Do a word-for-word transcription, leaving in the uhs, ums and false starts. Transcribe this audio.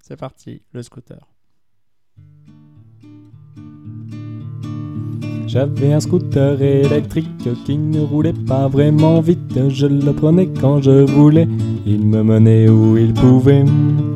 C'est parti, le scooter. J'avais un scooter électrique qui ne roulait pas vraiment vite. Je le prenais quand je voulais, il me menait où il pouvait.